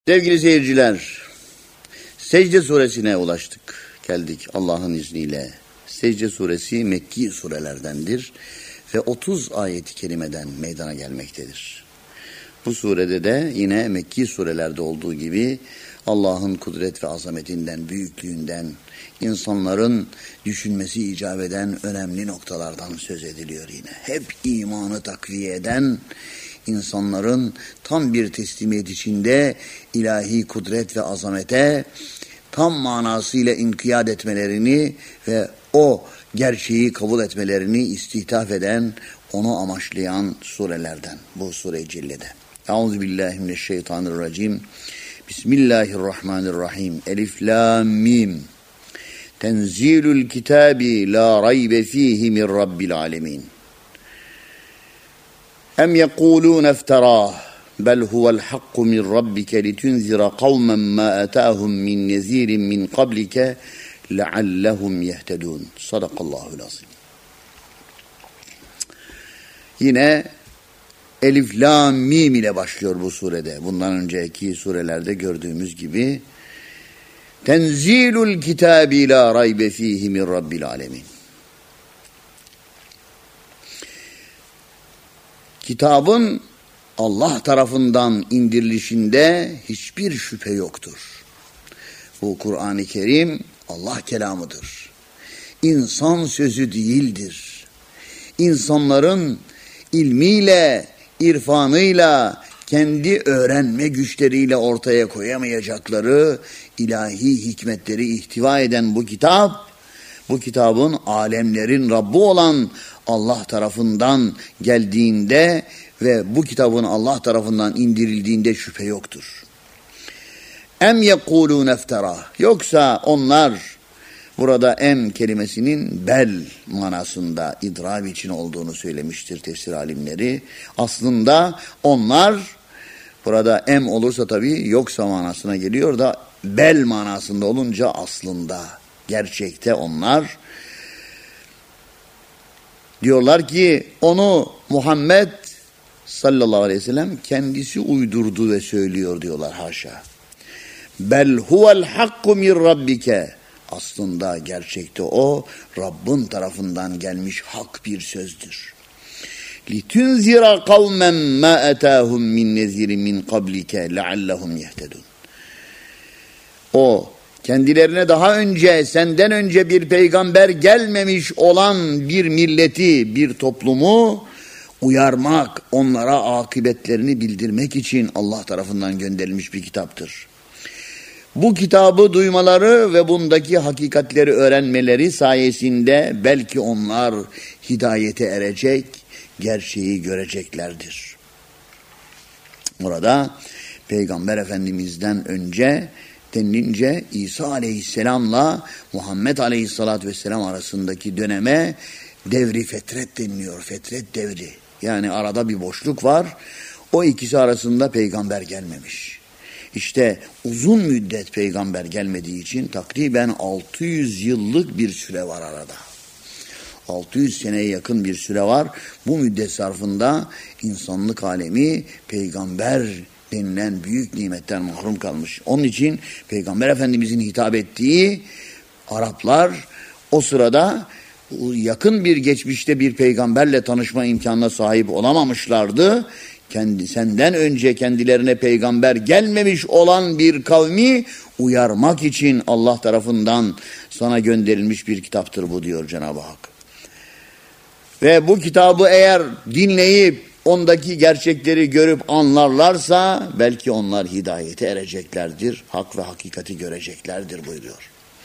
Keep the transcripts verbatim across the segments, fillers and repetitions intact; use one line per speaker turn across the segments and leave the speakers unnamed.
Sevgili seyirciler, Secde suresine ulaştık, geldik Allah'ın izniyle. Secde suresi Mekki surelerdendir ve otuz ayet-i kerimeden meydana gelmektedir. Bu surede de yine Mekki surelerde olduğu gibi Allah'ın kudret ve azametinden, büyüklüğünden, insanların düşünmesi icap eden önemli noktalardan söz ediliyor yine. Hep imanı takviye eden, İnsanların tam bir teslimiyet içinde ilahi kudret ve azamete tam manasıyla inkiyat etmelerini ve o gerçeği kabul etmelerini istihdaf eden, onu amaçlayan surelerden bu sure-i cellede. Euzubillahimineşşeytanirracim. Bismillahirrahmanirrahim. Elif lam mim. Tenzilul kitabi la raybe fihi min rabbil alemin. Em yekulûne efterâh bel huvel hakku min rabbike litunzira kavmen ma atâhum min nezirin min qablike leallehum yehtedûn. Sadakallahul azim. Yine Elif Lam Mim ile başlıyor bu surede. Bundan önceki surelerde gördüğümüz gibi Tenzilul kitabi la raybe fihi min rabbil alemin. Kitabın Allah tarafından indirilişinde hiçbir şüphe yoktur. Bu Kur'an-ı Kerim Allah kelamıdır. İnsan sözü değildir. İnsanların ilmiyle, irfanıyla, kendi öğrenme güçleriyle ortaya koyamayacakları ilahi hikmetleri ihtiva eden bu kitap, bu kitabın alemlerin Rabbi olan Allah tarafından geldiğinde ve bu kitabın Allah tarafından indirildiğinde şüphe yoktur. Em yekulûn efterâh. Yoksa onlar, burada em kelimesinin bel manasında idrab için olduğunu söylemiştir tefsir alimleri. Aslında onlar, burada em olursa tabii yoksa manasına geliyor da bel manasında olunca aslında, gerçekte onlar diyorlar ki onu Muhammed sallallahu aleyhi ve sellem kendisi uydurdu ve söylüyor diyorlar, haşa. Bel huvel hakku min rabbike. Aslında gerçekte o Rabbin tarafından gelmiş hak bir sözdür. Litunzira kavmen ma atahum min nezirin min qablike leallehum yehtedun. O kendilerine daha önce, senden önce bir peygamber gelmemiş olan bir milleti, bir toplumu uyarmak, onlara akıbetlerini bildirmek için Allah tarafından gönderilmiş bir kitaptır. Bu kitabı duymaları ve bundaki hakikatleri öğrenmeleri sayesinde belki onlar hidayete erecek, gerçeği göreceklerdir. Burada Peygamber Efendimiz'den önce denilince İsa Aleyhisselam'la Muhammed Aleyhisselatü Vesselam arasındaki döneme devri fetret deniliyor. Fetret devri. Yani arada bir boşluk var. O ikisi arasında peygamber gelmemiş. İşte uzun müddet peygamber gelmediği için takriben altı yüz yıllık bir süre var arada. altı yüz seneye yakın bir süre var. Bu müddet zarfında insanlık alemi peygamber denilen büyük nimetten mahrum kalmış. Onun için Peygamber Efendimizin hitap ettiği Araplar o sırada yakın bir geçmişte bir peygamberle tanışma imkanına sahip olamamışlardı. Kendi, senden önce kendilerine peygamber gelmemiş olan bir kavmi uyarmak için Allah tarafından sana gönderilmiş bir kitaptır bu, diyor Cenab-ı Hak. Ve bu kitabı eğer dinleyip ondaki gerçekleri görüp anlarlarsa belki onlar hidayete ereceklerdir, hak ve hakikati göreceklerdir buyuruyor.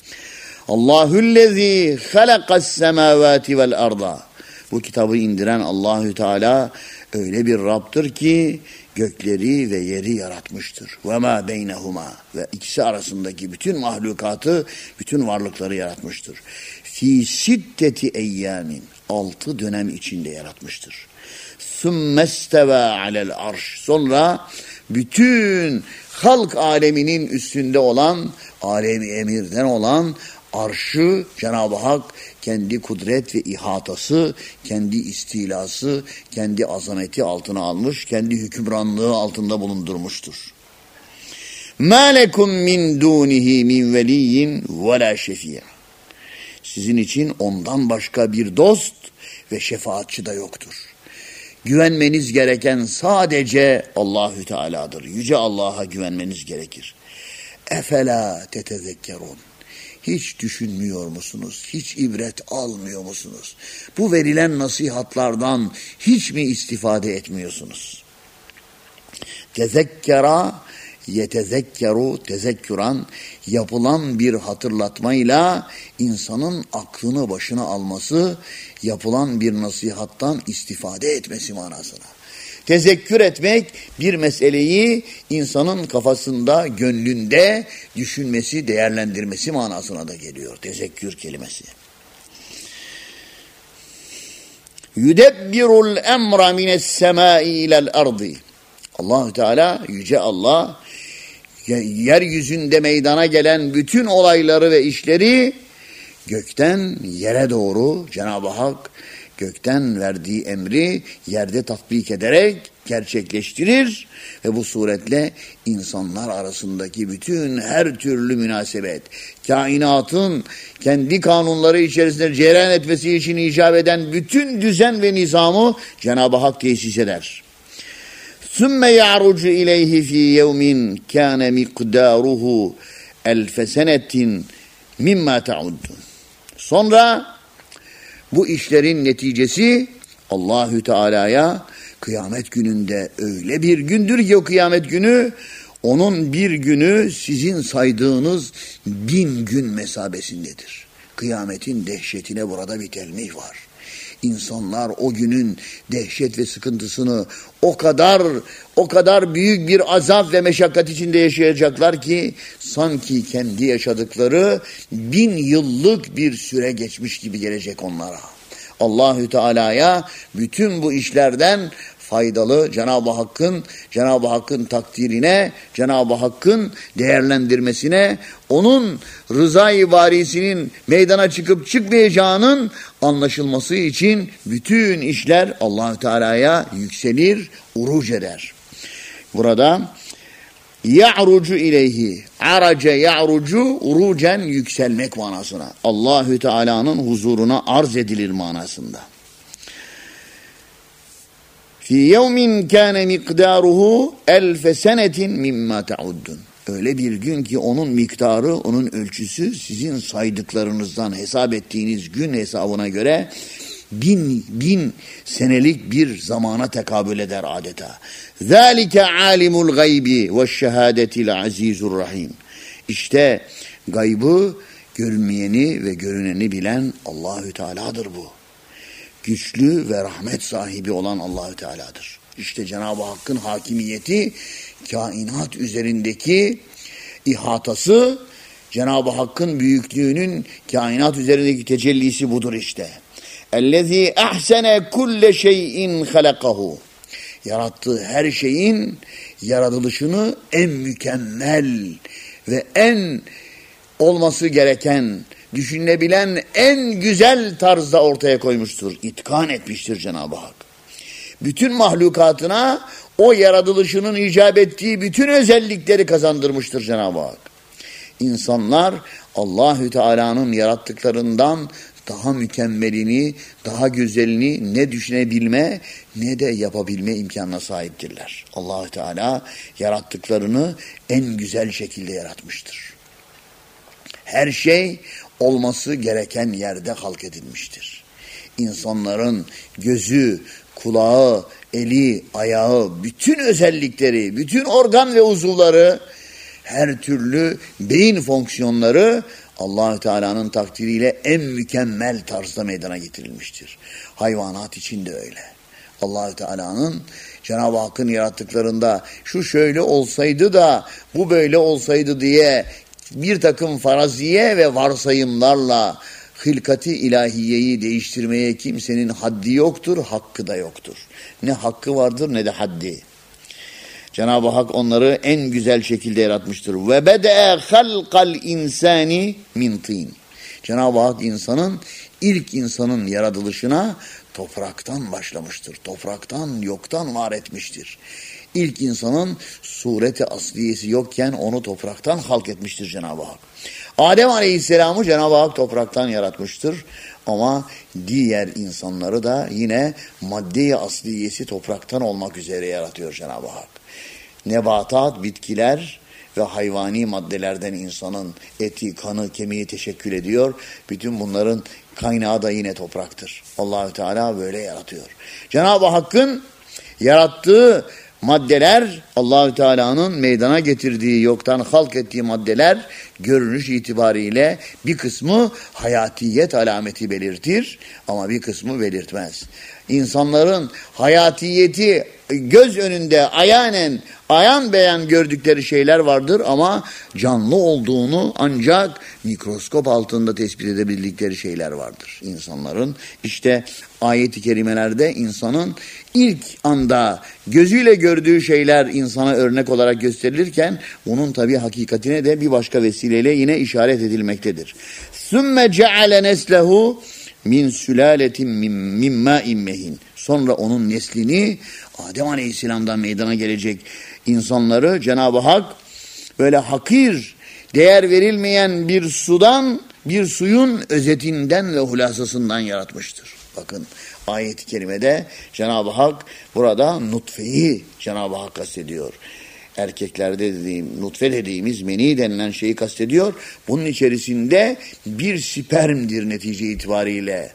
Allahüllezî halakas semâvâti vel arda. Bu kitabı indiren Allahü Teala öyle bir Rab'dır ki gökleri ve yeri yaratmıştır. Ve mâ beynehumâ, ve ikisi arasındaki bütün mahlukatı, bütün varlıkları yaratmıştır. Fî sitteti eyyâmin, altı dönem içinde yaratmıştır. Sümmestevâ alel arş, sonra bütün halk aleminin üstünde olan, alemi emirden olan arşı Cenab-ı Hak kendi kudret ve ihatası, kendi istilası, kendi azameti altına almış, kendi hükümranlığı altında bulundurmuştur. مَا لَكُمْ مِنْ دُونِهِ مِنْ وَلِيٍّ وَلَا شَفِيعٍ. Sizin için ondan başka bir dost ve şefaatçi de yoktur. Güvenmeniz gereken sadece Allahü Teala'dır. Yüce Allah'a güvenmeniz gerekir. Efela tetezekkerun. Hiç düşünmüyor musunuz? Hiç ibret almıyor musunuz? Bu verilen nasihatlardan hiç mi istifade etmiyorsunuz? Tezekkera yetezekkeru tezekküran, yapılan bir hatırlatmayla insanın aklını başına alması, yapılan bir nasihattan istifade etmesi manasına. Tezekkür etmek bir meseleyi insanın kafasında, gönlünde düşünmesi, değerlendirmesi manasına da geliyor tezekkür kelimesi. Yudebbirul emra mines semai ilel ardi. Allahu Teala, yüce Allah, yeryüzünde meydana gelen bütün olayları ve işleri gökten yere doğru Cenab-ı Hak gökten verdiği emri yerde tatbik ederek gerçekleştirir ve bu suretle insanlar arasındaki bütün her türlü münasebet, kainatın kendi kanunları içerisinde cereyan etmesi için icap eden bütün düzen ve nizamı Cenab-ı Hak tesis eder. ثُمَّ يَعْرُجُ إِلَيْهِ فِي يَوْمٍ كَانَ مِقْدَارُهُ أَلْفَ سَنَةٍ مِمَّا تَعُدُّونَ. Sonra bu işlerin neticesi Allahü Teala'ya kıyamet gününde öyle bir gündür ki o kıyamet günü, onun bir günü sizin saydığınız bin gün mesabesindedir. Kıyametin dehşetine burada bir telmih var. İnsanlar o günün dehşet ve sıkıntısını o kadar o kadar büyük bir azap ve meşakkat içinde yaşayacaklar ki sanki kendi yaşadıkları bin yıllık bir süre geçmiş gibi gelecek onlara. Allahü Teala'ya bütün bu işlerden faydalı Cenab-ı Hakk'ın Cenab-ı Hakk'ın takdirine, Cenab-ı Hakk'ın değerlendirmesine, onun rızayı varisinin meydana çıkıp çıkmayacağının anlaşılması için bütün işler Allahü Teala'ya yükselir, uruc eder. Burada ya'rucu ileyhi, arace ya'rucu, urucen yükselmek manasına. Allahü Teala'nın huzuruna arz edilir manasında. Fi yevmin kâne mikdaruhu elfe senetin mimma ta'uddun. Öyle bir gün ki onun miktarı, onun ölçüsü sizin saydıklarınızdan hesap ettiğiniz gün hesabına göre bin, bin senelik bir zamana tekabül eder adeta. Zâlike âlimul gaybi ve şehâdetil azîzur rahîm. İşte gaybı, görünmeyeni ve görüneni bilen Allahü Teala'dır bu. Güçlü ve rahmet sahibi olan Allahü Teala'dır. İşte Cenab-ı Hakk'ın hakimiyeti, kainat üzerindeki ihatası, Cenab-ı Hakk'ın büyüklüğünün kainat üzerindeki tecellisi budur işte. اَلَّذ۪ي اَحْسَنَ كُلَّ شَيْءٍ خَلَقَهُ. Yarattığı her şeyin yaratılışını en mükemmel ve en olması gereken, düşünülebilen en güzel tarzda ortaya koymuştur. İtkan etmiştir Cenab-ı Hak. Bütün mahlukatına o yaratılışının icap ettiği bütün özellikleri kazandırmıştır Cenab-ı Hak. İnsanlar Allahü Teala'nın yarattıklarından daha mükemmelini, daha güzelini ne düşünebilme ne de yapabilme imkanına sahiptirler. Allahü Teala yarattıklarını en güzel şekilde yaratmıştır. Her şey olması gereken yerde halk edilmiştir. İnsanların gözü, kulağı, eli, ayağı, bütün özellikleri, bütün organ ve uzuvları, her türlü beyin fonksiyonları Allah-u Teala'nın takdiriyle en mükemmel tarzda meydana getirilmiştir. Hayvanat için de öyle. Allah-u Teala'nın Cenab-ı Hakk'ın yarattıklarında şu şöyle olsaydı da bu böyle olsaydı diye bir takım faraziye ve varsayımlarla hilkati ilahiyeyi değiştirmeye kimsenin haddi yoktur, hakkı da yoktur. Ne hakkı vardır ne de haddi. Cenab-ı Hak onları en güzel şekilde yaratmıştır. Ve bede'e halqal insani min tin. Cenab-ı Hak insanın, ilk insanın yaratılışına topraktan başlamıştır. Topraktan, yoktan var etmiştir. İlk insanın sureti asliyesi yokken onu topraktan halk etmiştir Cenab-ı Hak. Adem Aleyhisselam'ı Cenab-ı Hak topraktan yaratmıştır. Ama diğer insanları da yine madde-i asliyesi topraktan olmak üzere yaratıyor Cenab-ı Hak. Nebatat, bitkiler ve hayvani maddelerden insanın eti, kanı, kemiği teşekkül ediyor. Bütün bunların kaynağı da yine topraktır. Allah-u Teala böyle yaratıyor. Cenab-ı Hakk'ın yarattığı maddeler, Allah-u Teala'nın meydana getirdiği, yoktan halk ettiği maddeler görünüş itibariyle bir kısmı hayatiyet alameti belirtir ama bir kısmı belirtmez. İnsanların hayatiyeti göz önünde ayanen, ayan beyan gördükleri şeyler vardır ama canlı olduğunu ancak mikroskop altında tespit edebildikleri şeyler vardır insanların. İşte ayet-i kerimelerde insanın ilk anda gözüyle gördüğü şeyler insana örnek olarak gösterilirken bunun tabii hakikatine de bir başka vesileyle yine işaret edilmektedir. ثُمَّ جَعَلَ نَسْلَهُ min sülaletin min, min mâin mehin. Sonra onun neslini Adem Aleyhisselam'dan meydana gelecek insanları Cenab-ı Hak böyle hakir, değer verilmeyen bir sudan, bir suyun özetinden ve hulasasından yaratmıştır. Bakın ayet-i kerimede Cenab-ı Hak burada nutfeyi Cenab-ı Hak kastediyor. Erkeklerde dediğim, nutfe dediğimiz meni denilen şeyi kastediyor. Bunun içerisinde bir spermdir netice itibariyle.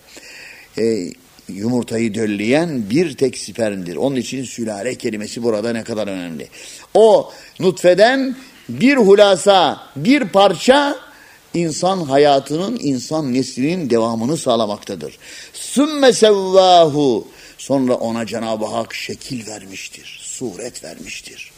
E, yumurtayı dölleyen bir tek spermdir. Onun için sülale kelimesi burada ne kadar önemli. O nutfeden bir hulasa, bir parça insan hayatının, insan neslinin devamını sağlamaktadır. Sümme sevvahu. Sonra ona Cenab-ı Hak şekil vermiştir, suret vermiştir.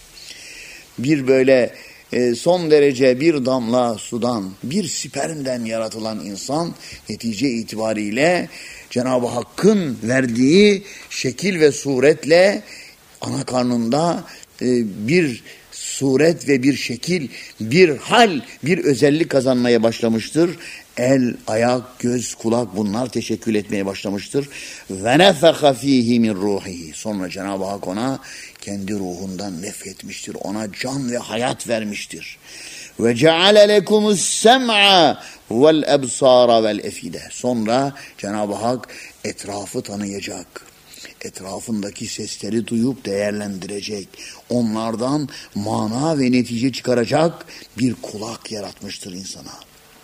Bir böyle e, son derece bir damla sudan, bir spermden yaratılan insan netice itibariyle Cenab-ı Hakk'ın verdiği şekil ve suretle ana karnında e, bir suret ve bir şekil, bir hal, bir özellik kazanmaya başlamıştır. El, ayak, göz, kulak bunlar teşekkül etmeye başlamıştır. Ve nefeha fihi min ruhihi. Sonra Cenab-ı Hak ona kendi ruhundan nefretmiştir. Ona can ve hayat vermiştir. Ve ceale lekumus sem'a vel ebsara vel efide. Sonra Cenab-ı Hak etrafı tanıyacak. Etrafındaki sesleri duyup değerlendirecek. Onlardan mana ve netice çıkaracak bir kulak yaratmıştır insana.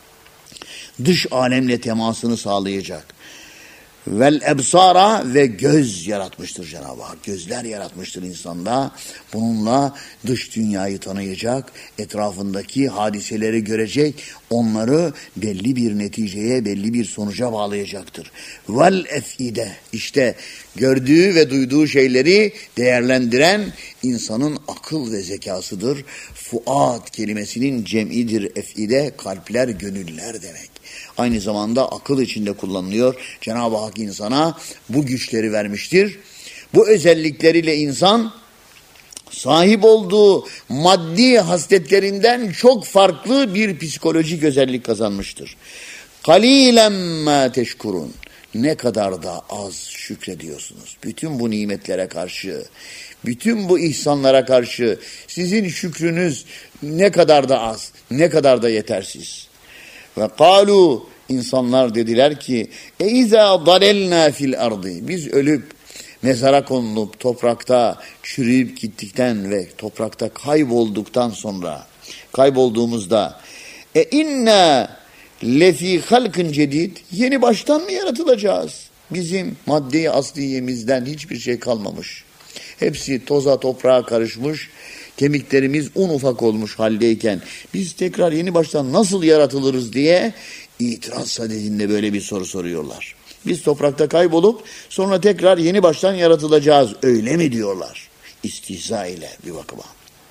Dış alemle temasını sağlayacak. Vel ebsara ve göz yaratmıştır Cenab-ı Hak. Gözler yaratmıştır insanda. Bununla dış dünyayı tanıyacak, etrafındaki hadiseleri görecek, onları belli bir neticeye, belli bir sonuca bağlayacaktır. Vel efide, işte gördüğü ve duyduğu şeyleri değerlendiren insanın akıl ve zekasıdır. Fuat kelimesinin cem'idir efide, kalpler, gönüller demek. Aynı zamanda akıl içinde kullanılıyor. Cenab-ı Hak insana bu güçleri vermiştir. Bu özellikleriyle insan sahip olduğu maddi hasletlerinden çok farklı bir psikolojik özellik kazanmıştır. Kalilen ma teşkurun. Ne kadar da az şükrediyorsunuz. Bütün bu nimetlere karşı, bütün bu ihsanlara karşı sizin şükrünüz ne kadar da az, ne kadar da yetersiz. Ve kalu, insanlar dediler ki e izâ dalelnâ fil ardı. Biz ölüp mezara konulup toprakta çürüyüp gittikten ve toprakta kaybolduktan sonra, kaybolduğumuzda e inna lefî halkın cedid, yeni baştan mı yaratılacağız? Bizim madde-i asliyemizden hiçbir şey kalmamış. Hepsi toza toprağa karışmış. Kemiklerimiz un ufak olmuş haldeyken biz tekrar yeni baştan nasıl yaratılırız diye itiraz sadedinde böyle bir soru soruyorlar. Biz toprakta kaybolup sonra tekrar yeni baştan yaratılacağız, öyle mi diyorlar? İstihza ile bir bakıma.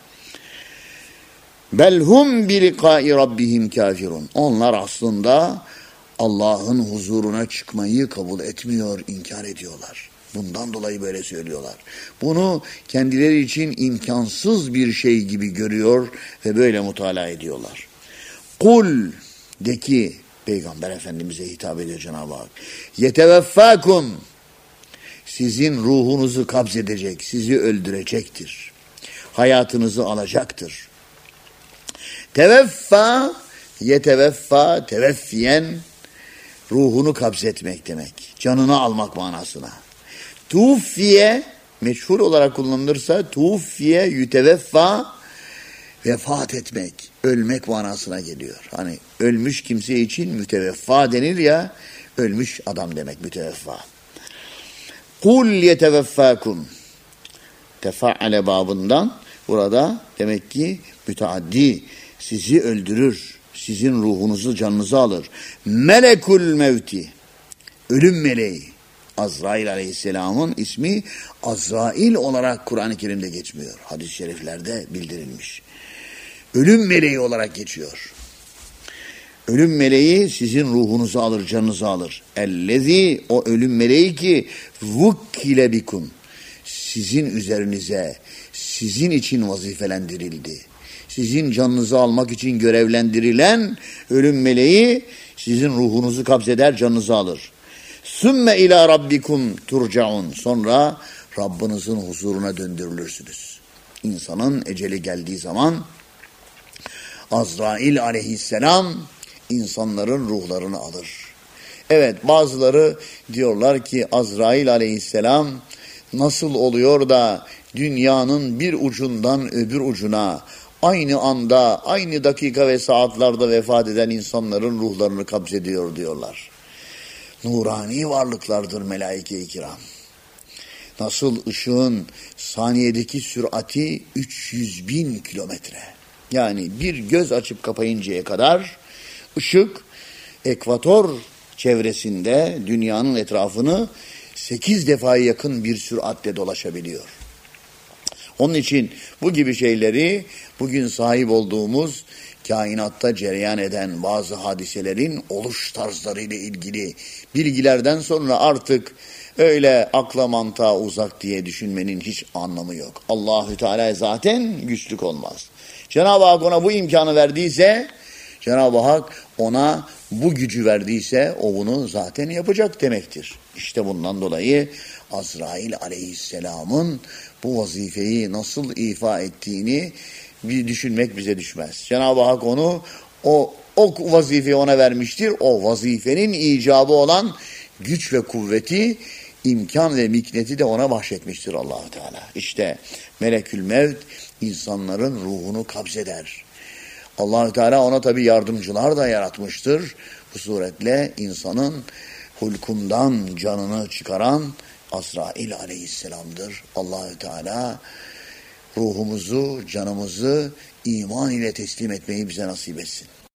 Belhum bi liqa'i rabbihim kafirun. Onlar aslında Allah'ın huzuruna çıkmayı kabul etmiyor, inkar ediyorlar. Bundan dolayı böyle söylüyorlar. Bunu kendileri için imkansız bir şey gibi görüyor ve böyle mutala ediyorlar. Kul, de ki, Peygamber Efendimiz'e hitap ediyor Cenab-ı Hak. Yeteveffâkum, sizin ruhunuzu kabzedecek, sizi öldürecektir. hayatınızı alacaktır. Teveffa, yeteveffa, teveffiyen, ruhunu kabzetmek demek. Canını almak manasına. Tufiye, meşhur olarak kullanılırsa tufiye, yüteveffa, vefat etmek, ölmek manasına geliyor. Hani ölmüş kimse için müteveffa denir ya, ölmüş adam demek müteveffa. Kul yeteveffakum. Tefaale babından burada demek ki müteaddi, sizi öldürür, sizin ruhunuzu, canınızı alır. Melekul mevti, ölüm meleği. Azrail aleyhisselamın ismi Azrail olarak Kur'an-ı Kerim'de geçmiyor. Hadis-i şeriflerde bildirilmiş. Ölüm meleği olarak geçiyor. Ölüm meleği sizin ruhunuzu alır, canınızı alır. Ellezî, o ölüm meleği ki vukkile bikum, sizin üzerinize, sizin için vazifelendirildi. Sizin canınızı almak için görevlendirilen ölüm meleği sizin ruhunuzu kabzeder, canınızı alır. Sümme ila rabbikum turcaun, sonra Rabbinizin huzuruna döndürülürsünüz. İnsanın eceli geldiği zaman Azrail aleyhisselam insanların ruhlarını alır. Evet, bazıları diyorlar ki Azrail aleyhisselam nasıl oluyor da dünyanın bir ucundan öbür ucuna aynı anda, aynı dakika ve saatlarda vefat eden insanların ruhlarını kabzediyor diyorlar. Nurani varlıklardır melaike-i kiram. Nasıl ışığın saniyedeki sürati üç yüz bin kilometre. Yani bir göz açıp kapayıncaya kadar ışık ekvator çevresinde dünyanın etrafını sekiz defaya yakın bir süratle dolaşabiliyor. Onun için bu gibi şeyleri bugün sahip olduğumuz kainatta cereyan eden bazı hadiselerin oluş tarzlarıyla ilgili bilgilerden sonra artık öyle akla mantığa uzak diye düşünmenin hiç anlamı yok. Allahü Teala zaten güçlük olmaz. Cenab-ı Hak ona bu imkanı verdiyse, Cenab-ı Hak ona bu gücü verdiyse o bunu zaten yapacak demektir. İşte bundan dolayı Azrail aleyhisselamın bu vazifeyi nasıl ifa ettiğini bir düşünmek bize düşmez. Cenab-ı Hak onu o, o vazifeyi ona vermiştir. O vazifenin icabı olan güç ve kuvveti, imkan ve mikneti de ona bahşetmiştir Allah-u Teala. İşte melekül mevt insanların ruhunu kabzeder. Allah-u Teala ona tabi yardımcılar da yaratmıştır. Bu suretle insanın hulkundan canını çıkaran Azrail aleyhisselamdır. Allah-u Teala ruhumuzu, canımızı iman ile teslim etmeyi bize nasip etsin.